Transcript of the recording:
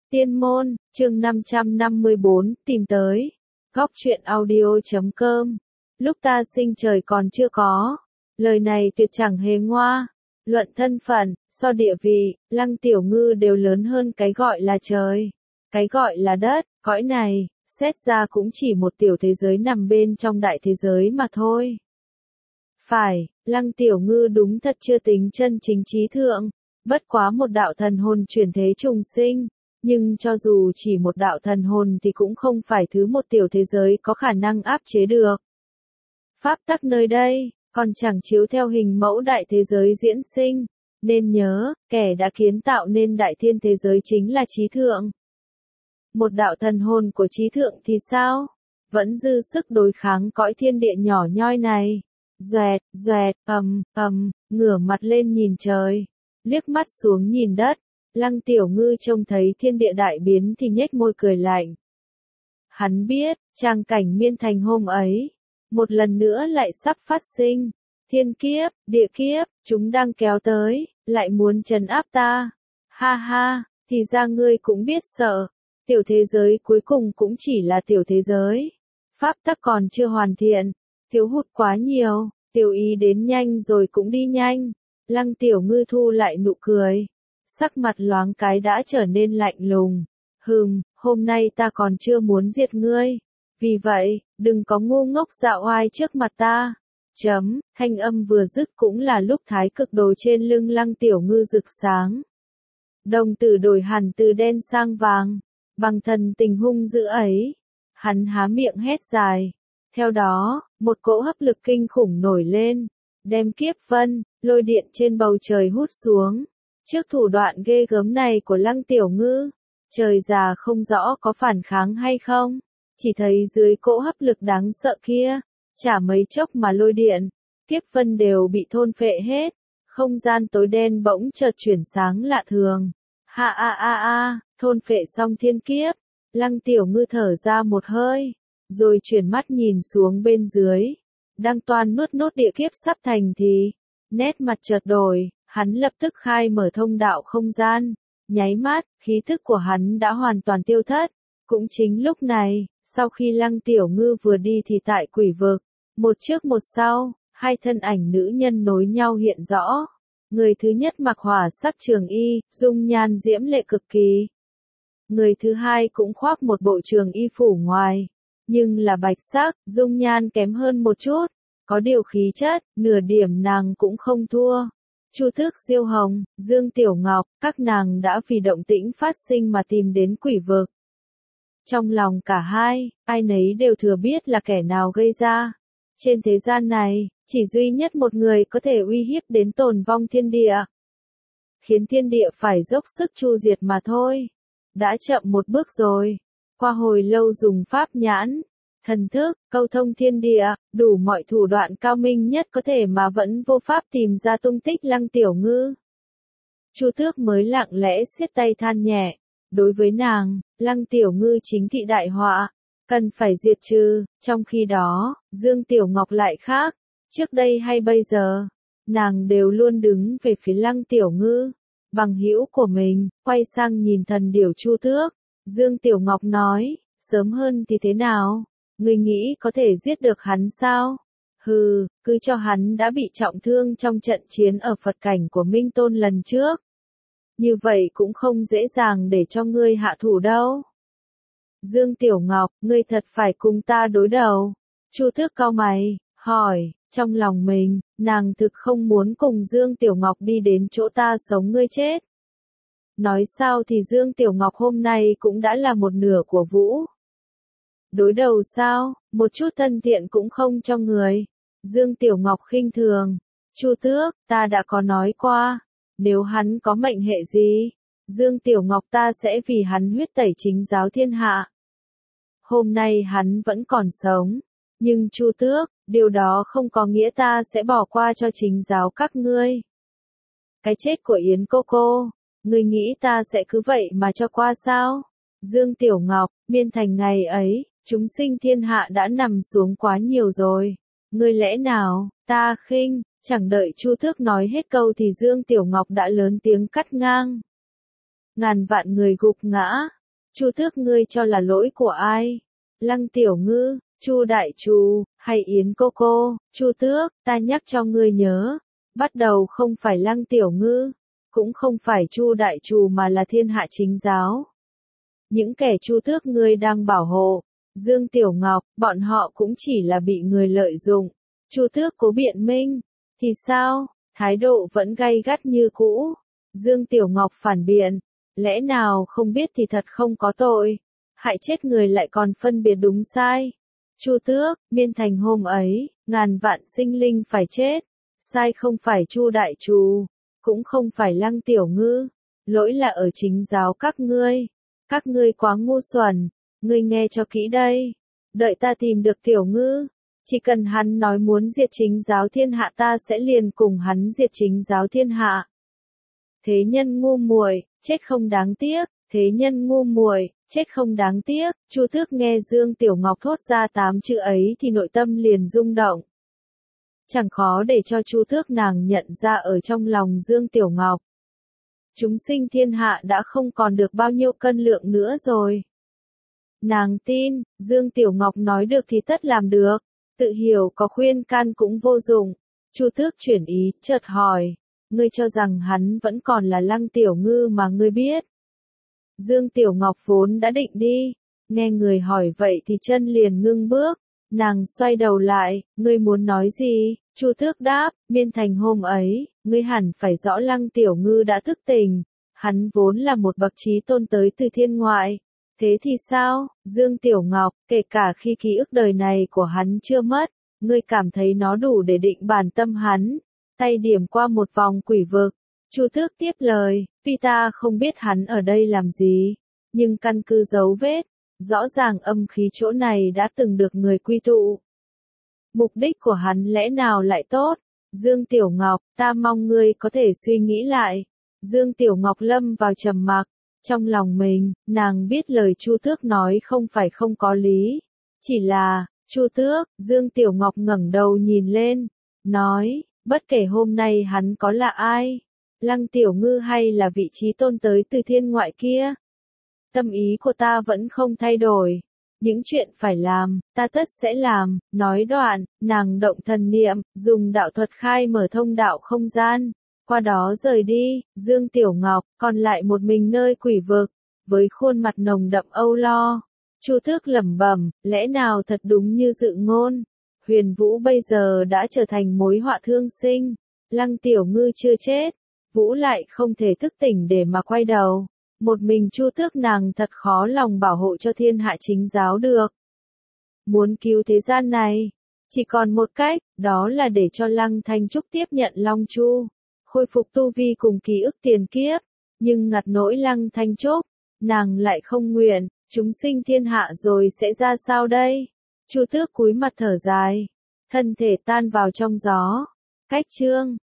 Tiên môn, chương 554, tìm tới. Góc truyện audio.com. Lúc ta sinh trời còn chưa có. Lời này tuyệt chẳng hề ngoa. Luận thân phận, so địa vị, Lăng Tiểu Ngư đều lớn hơn cái gọi là trời. Cái gọi là đất, cõi này, xét ra cũng chỉ một tiểu thế giới nằm bên trong đại thế giới mà thôi. Phải, Lăng Tiểu Ngư đúng thật chưa tính chân chính trí thượng. Bất quá một đạo thần hồn chuyển thế trùng sinh. Nhưng cho dù chỉ một đạo thần hồn thì cũng không phải thứ một tiểu thế giới có khả năng áp chế được. Pháp tắc nơi đây, còn chẳng chiếu theo hình mẫu đại thế giới diễn sinh. Nên nhớ, kẻ đã kiến tạo nên đại thiên thế giới chính là trí thượng. Một đạo thần hồn của trí thượng thì sao? Vẫn dư sức đối kháng cõi thiên địa nhỏ nhoi này. Doẹt, doẹt, ngửa mặt lên nhìn trời. Liếc mắt xuống nhìn đất. Lăng Tiểu Ngư trông thấy thiên địa đại biến thì nhếch môi cười lạnh. Hắn biết, tràng cảnh miên thành hôm ấy, một lần nữa lại sắp phát sinh. Thiên kiếp, địa kiếp, chúng đang kéo tới, lại muốn trấn áp ta. Ha ha, thì ra ngươi cũng biết sợ. Tiểu thế giới cuối cùng cũng chỉ là tiểu thế giới. Pháp tắc còn chưa hoàn thiện, thiếu hụt quá nhiều, tiểu ý đến nhanh rồi cũng đi nhanh. Lăng Tiểu Ngư thu lại nụ cười. Sắc mặt loáng cái đã trở nên lạnh lùng. Hôm nay ta còn chưa muốn diệt ngươi. Vì vậy, đừng có ngu ngốc dạo oai trước mặt ta. Thanh âm vừa dứt cũng là lúc thái cực đồ trên lưng Lăng Tiểu Ngư rực sáng. Đồng tử đổi hẳn từ đen sang vàng. Bằng thần tình hung dữ ấy. Hắn há miệng hét dài. Theo đó, một cỗ hấp lực kinh khủng nổi lên. Đem kiếp vân, lôi điện trên bầu trời hút xuống. Trước thủ đoạn ghê gớm này của Lăng Tiểu Ngư, trời già không rõ có phản kháng hay không, chỉ thấy dưới cỗ hấp lực đáng sợ kia, chả mấy chốc mà lôi điện, kiếp vân đều bị thôn phệ hết, không gian tối đen bỗng chợt chuyển sáng lạ thường. Thôn phệ xong thiên kiếp, Lăng Tiểu Ngư thở ra một hơi, rồi chuyển mắt nhìn xuống bên dưới, đang toan nuốt nốt địa kiếp sắp thành thì, nét mặt chợt đổi. Hắn lập tức khai mở thông đạo không gian, nháy mắt, khí thức của hắn đã hoàn toàn tiêu thất. Cũng chính lúc này, sau khi Lăng Tiểu Ngư vừa đi thì tại quỷ vực, một trước một sau, hai thân ảnh nữ nhân nối nhau hiện rõ. Người thứ nhất mặc hỏa sắc trường y, dung nhan diễm lệ cực kỳ. Người thứ hai cũng khoác một bộ trường y phủ ngoài, nhưng là bạch sắc, dung nhan kém hơn một chút, có điều khí chất, nửa điểm nàng cũng không thua. Chu Tước Diêu Hồng, Dương Tiểu Ngọc, các nàng đã vì động tĩnh phát sinh mà tìm đến quỷ vực. Trong lòng cả hai, ai nấy đều thừa biết là kẻ nào gây ra. Trên thế gian này, chỉ duy nhất một người có thể uy hiếp đến tồn vong thiên địa. Khiến thiên địa phải dốc sức chu diệt mà thôi. Đã chậm một bước rồi. Qua hồi lâu dùng pháp nhãn, thần thức, câu thông thiên địa, đủ mọi thủ đoạn cao minh nhất có thể mà vẫn vô pháp tìm ra tung tích Lăng Tiểu Ngư. Chu Tước mới lặng lẽ siết tay than nhẹ, đối với nàng, Lăng Tiểu Ngư chính thị đại họa, cần phải diệt trừ, trong khi đó, Dương Tiểu Ngọc lại khác, trước đây hay bây giờ, nàng đều luôn đứng về phía Lăng Tiểu Ngư, bằng hữu của mình, quay sang nhìn thần điểu Chu Tước, Dương Tiểu Ngọc nói, sớm hơn thì thế nào? Ngươi nghĩ có thể giết được hắn sao? Cứ cho hắn đã bị trọng thương trong trận chiến ở Phật cảnh của Minh Tôn lần trước. Như vậy cũng không dễ dàng để cho ngươi hạ thủ đâu. Dương Tiểu Ngọc, ngươi thật phải cùng ta đối đầu. Chu Tước cau mày, hỏi, trong lòng mình, nàng thực không muốn cùng Dương Tiểu Ngọc đi đến chỗ ta sống ngươi chết. Nói sao thì Dương Tiểu Ngọc hôm nay cũng đã là một nửa của Vũ. Đối đầu sao, một chút thân thiện cũng không cho người. Dương Tiểu Ngọc khinh thường. Chu Tước, ta đã có nói qua. Nếu hắn có mệnh hệ gì, Dương Tiểu Ngọc ta sẽ vì hắn huyết tẩy chính giáo thiên hạ. Hôm nay hắn vẫn còn sống. Nhưng Chu Tước, điều đó không có nghĩa ta sẽ bỏ qua cho chính giáo các ngươi. Cái chết của Yến cô, ngươi nghĩ ta sẽ cứ vậy mà cho qua sao? Dương Tiểu Ngọc, miên thành ngày ấy. Chúng sinh thiên hạ đã nằm xuống quá nhiều rồi. Ngươi lẽ nào, ta khinh, chẳng đợi Chu Tước nói hết câu thì Dương Tiểu Ngọc đã lớn tiếng cắt ngang. Ngàn vạn người gục ngã, Chu Tước ngươi cho là lỗi của ai? Lăng Tiểu Ngư, Chu Đại Trù, hay Yến cô cô? Chu Tước, ta nhắc cho ngươi nhớ, bắt đầu không phải Lăng Tiểu Ngư, cũng không phải Chu Đại Trù mà là thiên hạ chính giáo. Những kẻ Chu Tước ngươi đang bảo hộ, Dương Tiểu Ngọc, bọn họ cũng chỉ là bị người lợi dụng. Chu Tước cố biện minh, thì sao? Thái độ vẫn gay gắt như cũ. Dương Tiểu Ngọc phản biện, lẽ nào không biết thì thật không có tội, hại chết người lại còn phân biệt đúng sai. Chu Tước, Miên Thành hôm ấy, ngàn vạn sinh linh phải chết, sai không phải Chu Đại Trù, cũng không phải Lăng Tiểu Ngư, lỗi là ở chính giáo các ngươi quá ngu xuẩn, ngươi nghe cho kỹ đây, đợi ta tìm được Tiểu Ngư, chỉ cần hắn nói muốn diệt chính giáo thiên hạ ta sẽ liền cùng hắn diệt chính giáo thiên hạ. Thế nhân ngu muội, chết không đáng tiếc, thế nhân ngu muội, chết không đáng tiếc. Chu Tước nghe Dương Tiểu Ngọc thốt ra 8 chữ ấy thì nội tâm liền rung động. Chẳng khó để cho Chu Tước nàng nhận ra ở trong lòng Dương Tiểu Ngọc. Chúng sinh thiên hạ đã không còn được bao nhiêu cân lượng nữa rồi. Nàng tin, Dương Tiểu Ngọc nói được thì tất làm được, tự hiểu có khuyên can cũng vô dụng. Chu Tước chuyển ý, chợt hỏi, ngươi cho rằng hắn vẫn còn là Lăng Tiểu Ngư mà ngươi biết. Dương Tiểu Ngọc vốn đã định đi, nghe người hỏi vậy thì chân liền ngưng bước, nàng xoay đầu lại, ngươi muốn nói gì? Chu Tước đáp, Miên Thành hôm ấy, ngươi hẳn phải rõ Lăng Tiểu Ngư đã thức tỉnh, hắn vốn là một bậc trí tôn tới từ thiên ngoại. Thế thì sao, Dương Tiểu Ngọc, kể cả khi ký ức đời này của hắn chưa mất, ngươi cảm thấy nó đủ để định bản tâm hắn, tay điểm qua một vòng quỷ vực. Chu Tước tiếp lời, tuy ta không biết hắn ở đây làm gì, nhưng căn cứ dấu vết, rõ ràng âm khí chỗ này đã từng được người quy tụ. Mục đích của hắn lẽ nào lại tốt? Dương Tiểu Ngọc, ta mong ngươi có thể suy nghĩ lại. Dương Tiểu Ngọc lâm vào trầm mặc, trong lòng mình, nàng biết lời Chu Tước nói không phải không có lý, chỉ là, Chu Tước, Dương Tiểu Ngọc ngẩng đầu nhìn lên, nói, bất kể hôm nay hắn có là ai, Lăng Tiểu Ngư hay là vị trí tôn tới từ thiên ngoại kia, tâm ý của ta vẫn không thay đổi. Những chuyện phải làm, ta tất sẽ làm. Nói đoạn, nàng động thần niệm, dùng đạo thuật khai mở thông đạo không gian. Qua đó rời đi, Dương Tiểu Ngọc, còn lại một mình nơi quỷ vực, với khuôn mặt nồng đậm âu lo. Chu Tước lẩm bẩm, lẽ nào thật đúng như dự ngôn. Huyền Vũ bây giờ đã trở thành mối họa thương sinh. Lăng Tiểu Ngư chưa chết, Vũ lại không thể thức tỉnh để mà quay đầu. Một mình Chu Tước nàng thật khó lòng bảo hộ cho thiên hạ chính giáo được. Muốn cứu thế gian này, chỉ còn một cách, đó là để cho Lăng Thanh Trúc tiếp nhận Long Chu, khôi phục tu vi cùng ký ức tiền kiếp, nhưng ngặt nỗi Lăng Thanh Trúc, nàng lại không nguyện, chúng sinh thiên hạ rồi sẽ ra sao đây? Chu Tước cúi mặt thở dài, thân thể tan vào trong gió. Cách chương